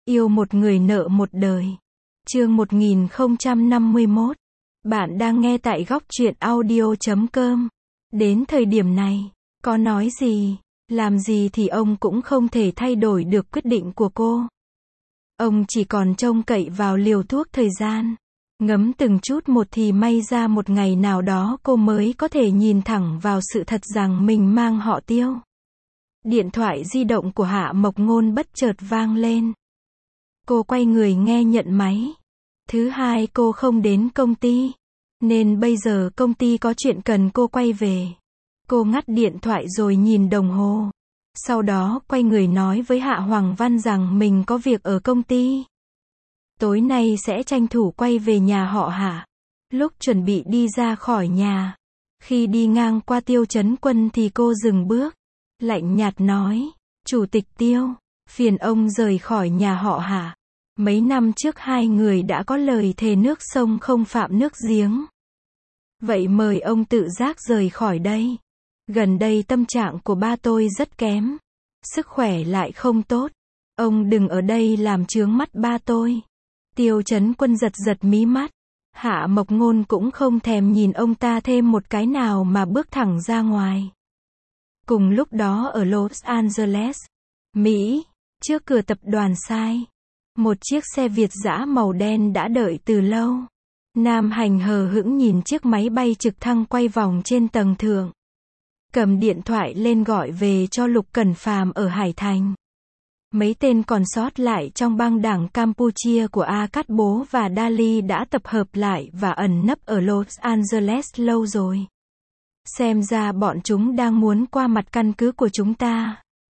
Yêu một người nợ một đời. Chương 1051. Bạn đang nghe tại góc truyện audio.com. Đến thời điểm này, có nói gì, làm gì thì ông cũng không thể thay đổi được quyết định của cô. Ông chỉ còn trông cậy vào liều thuốc thời gian. Ngấm từng chút một thì may ra một ngày nào đó cô mới có thể nhìn thẳng vào sự thật rằng mình mang họ Tiêu. Điện thoại di động của Hạ Mộc Ngôn bất chợt vang lên. Cô quay người nghe nhận máy. Thứ hai cô không đến công ty, nên bây giờ công ty có chuyện cần cô quay về. Cô ngắt điện thoại rồi nhìn đồng hồ. Sau đó quay người nói với Hạ Hoàng Văn rằng mình có việc ở công ty. Tối nay sẽ tranh thủ quay về nhà họ Hạ. Lúc chuẩn bị đi ra khỏi nhà, khi đi ngang qua Tiêu Chấn Quân thì cô dừng bước, lạnh nhạt nói, Chủ tịch Tiêu, phiền ông rời khỏi nhà họ Hạ. Mấy năm trước hai người đã có lời thề nước sông không phạm nước giếng. Vậy mời ông tự giác rời khỏi đây. Gần đây tâm trạng của ba tôi rất kém. Sức khỏe lại không tốt. Ông đừng ở đây làm chướng mắt ba tôi. Tiêu Chấn Quân giật giật mí mắt. Hạ Mộc Ngôn cũng không thèm nhìn ông ta thêm một cái nào mà bước thẳng ra ngoài. Cùng lúc đó ở Los Angeles, Mỹ, trước cửa tập đoàn Sai, một chiếc xe Việt dã màu đen đã đợi từ lâu. Nam Hành hờ hững nhìn chiếc máy bay trực thăng quay vòng trên tầng thượng. Cầm điện thoại lên gọi về cho Lục Cẩn Phàm ở Hải Thành. Mấy tên còn sót lại trong băng đảng Campuchia của A Cát Bố và Dali đã tập hợp lại và ẩn nấp ở Los Angeles lâu rồi. Xem ra bọn chúng đang muốn qua mặt căn cứ của chúng ta.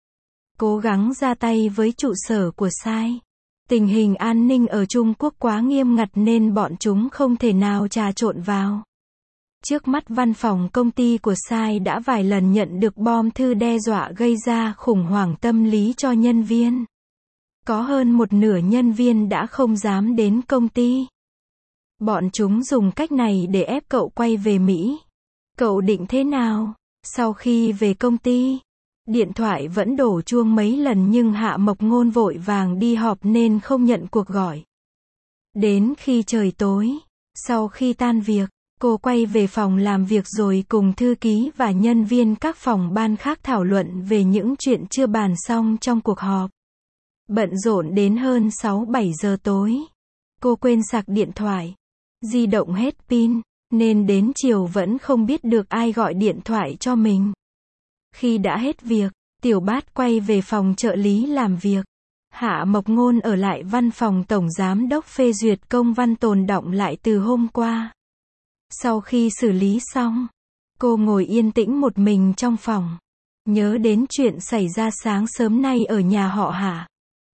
Cố gắng ra tay với trụ sở của Sai. Tình hình an ninh ở Trung Quốc quá nghiêm ngặt nên bọn chúng không thể nào trà trộn vào. Trước mắt văn phòng công ty của Sai đã vài lần nhận được bom thư đe dọa gây ra khủng hoảng tâm lý cho nhân viên. Có hơn một nửa nhân viên đã không dám đến công ty. Bọn chúng dùng cách này để ép cậu quay về Mỹ. Cậu định thế nào? Sau khi về công ty, điện thoại vẫn đổ chuông mấy lần nhưng Hạ Mộc Ngôn vội vàng đi họp nên không nhận cuộc gọi. Đến khi trời tối, sau khi tan việc, cô quay về phòng làm việc rồi cùng thư ký và nhân viên các phòng ban khác thảo luận về những chuyện chưa bàn xong trong cuộc họp. Bận rộn đến hơn 6-7 giờ tối. Cô quên sạc điện thoại. Di động hết pin, nên đến chiều vẫn không biết được ai gọi điện thoại cho mình. Khi đã hết việc, Tiểu Bát quay về phòng trợ lý làm việc. Hạ Mộc Ngôn ở lại văn phòng tổng giám đốc phê duyệt công văn tồn đọng lại từ hôm qua. Sau khi xử lý xong, cô ngồi yên tĩnh một mình trong phòng. Nhớ đến chuyện xảy ra sáng sớm nay ở nhà họ Hạ.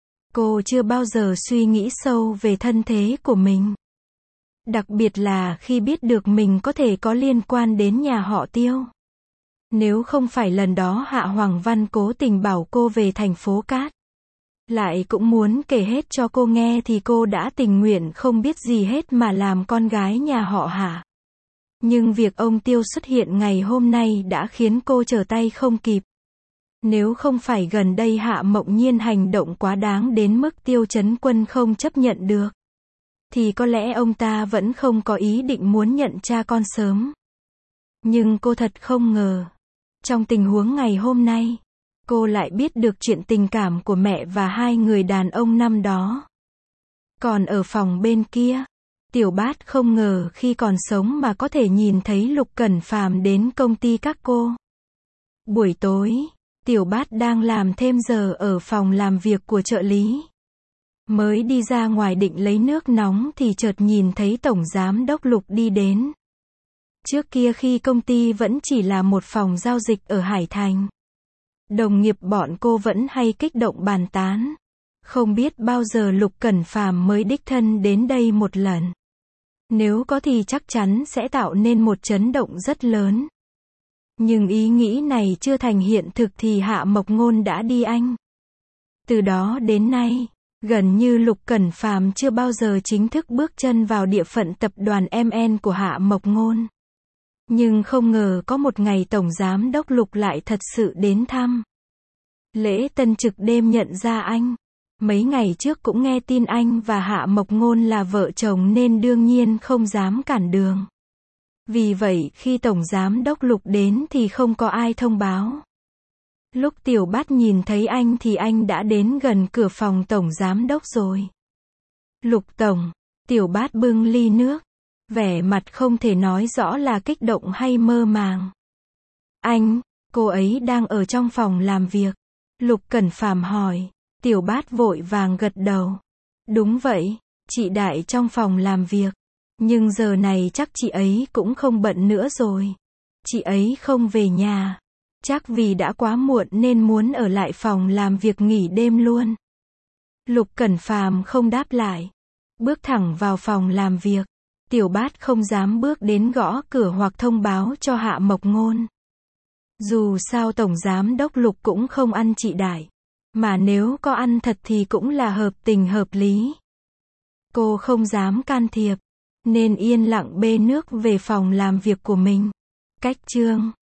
Cô chưa bao giờ suy nghĩ sâu về thân thế của mình. Đặc biệt là khi biết được mình có thể có liên quan đến nhà họ Tiêu. Nếu không phải lần đó Hạ Hoàng Văn cố tình bảo cô về thành phố Cát, lại cũng muốn kể hết cho cô nghe thì cô đã tình nguyện không biết gì hết mà làm con gái nhà họ Hạ. Nhưng việc ông Tiêu xuất hiện ngày hôm nay đã khiến cô trở tay không kịp. Nếu không phải gần đây Hạ Mộng Nhiên hành động quá đáng đến mức Tiêu Chấn Quân không chấp nhận được, thì có lẽ ông ta vẫn không có ý định muốn nhận cha con sớm. Nhưng cô thật không ngờ, trong tình huống ngày hôm nay, cô lại biết được chuyện tình cảm của mẹ và hai người đàn ông năm đó. Còn ở phòng bên kia, Tiểu Bát không ngờ khi còn sống mà có thể nhìn thấy Lục Cẩn Phàm đến công ty các cô. Buổi tối, Tiểu Bát đang làm thêm giờ ở phòng làm việc của trợ lý. Mới đi ra ngoài định lấy nước nóng thì chợt nhìn thấy Tổng Giám đốc Lục đi đến. Trước kia khi công ty vẫn chỉ là một phòng giao dịch ở Hải Thành, đồng nghiệp bọn cô vẫn hay kích động bàn tán. Không biết bao giờ Lục Cẩn Phàm mới đích thân đến đây một lần. Nếu có thì chắc chắn sẽ tạo nên một chấn động rất lớn. Nhưng ý nghĩ này chưa thành hiện thực thì Hạ Mộc Ngôn đã đi Anh. Từ đó đến nay, gần như Lục Cẩn Phàm chưa bao giờ chính thức bước chân vào địa phận tập đoàn MN của Hạ Mộc Ngôn. Nhưng không ngờ có một ngày Tổng Giám đốc Lục lại thật sự đến thăm. Lễ tân trực đêm nhận ra anh. Mấy ngày trước cũng nghe tin anh và Hạ Mộc Ngôn là vợ chồng nên đương nhiên không dám cản đường. Vì vậy khi Tổng Giám đốc Lục đến thì không có ai thông báo. Lúc Tiểu Bát nhìn thấy anh thì anh đã đến gần cửa phòng Tổng Giám đốc rồi. Lục Tổng, Tiểu Bát bưng ly nước. Vẻ mặt không thể nói rõ là kích động hay mơ màng. Anh, cô ấy đang ở trong phòng làm việc. Lục Cẩn Phàm hỏi. Tiểu Bát vội vàng gật đầu. Đúng vậy, chị Đại trong phòng làm việc. Nhưng giờ này chắc chị ấy cũng không bận nữa rồi. Chị ấy không về nhà. Chắc vì đã quá muộn nên muốn ở lại phòng làm việc nghỉ đêm luôn. Lục Cẩn Phàm không đáp lại. Bước thẳng vào phòng làm việc. Tiểu Bát không dám bước đến gõ cửa hoặc thông báo cho Hạ Mộc Ngôn. Dù sao Tổng Giám đốc Lục cũng không ăn chị Đại. Mà nếu có ăn thật thì cũng là hợp tình hợp lý. Cô không dám can thiệp. Nên yên lặng bê nước về phòng làm việc của mình. Cách chương